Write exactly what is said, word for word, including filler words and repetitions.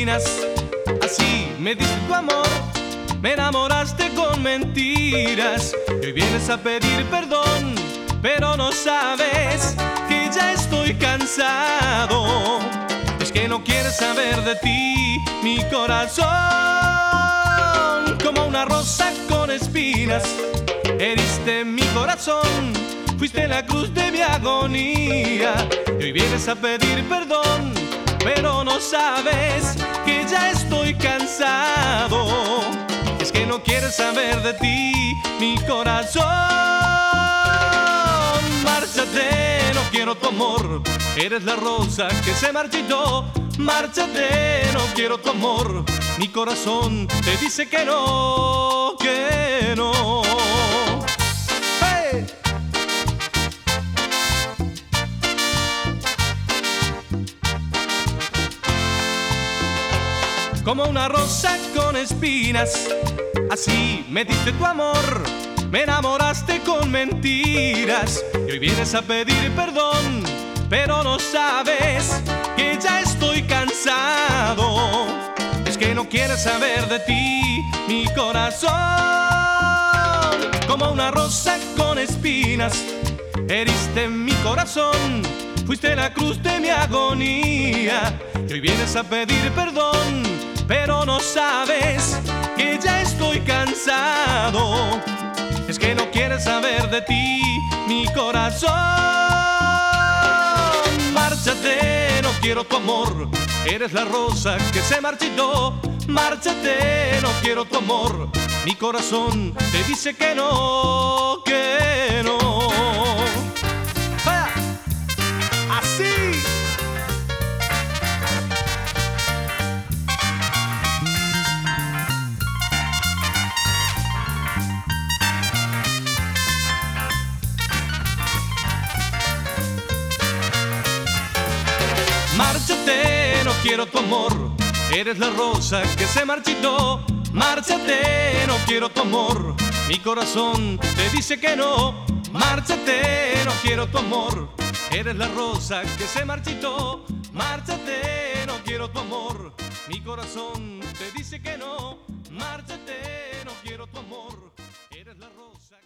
espinas. Así me diste tu amor, me enamoraste con mentiras. Y hoy vienes a pedir perdón, pero no sabes que ya estoy cansado. Es que no quieres saber de ti, mi corazón. Como una rosa con espinas, heriste mi corazón. Fuiste la cruz de mi agonía. Y hoy vienes a pedir perdón, pero no sabes que ya estoy cansado. Es que no quieres saber de ti, mi corazón. Márchate, no quiero tu amor. Eres la rosa que se marchitó. Márchate, no quiero tu amor. Mi corazón te dice que no, que no. ¡Hey! Como una rosa con espinas, así me diste tu amor, me enamoraste con mentiras. Y hoy vienes a pedir perdón, pero no sabes que ya estoy cansado. Es que no quieres saber de ti, mi corazón. Como una rosa con espinas, heriste mi corazón. Fuiste la cruz de mi agonía. Y hoy vienes a pedir perdón, pero no sabes que ya estoy cansado. Es que no quieres saber de ti, mi corazón. Márchate, no quiero tu amor. Eres la rosa que se marchitó. Márchate, no quiero tu amor. Mi corazón te dice que no, que no. ¡Ah! ¡Así! Márchate, no quiero tu amor. Eres la rosa que se marchitó. Márchate, no quiero tu amor. Mi corazón te dice que no. Márchate, no quiero tu amor. Eres la rosa que se marchitó. Márchate, no quiero tu amor. Mi corazón te dice que no. Márchate, no quiero tu amor. Eres la rosa.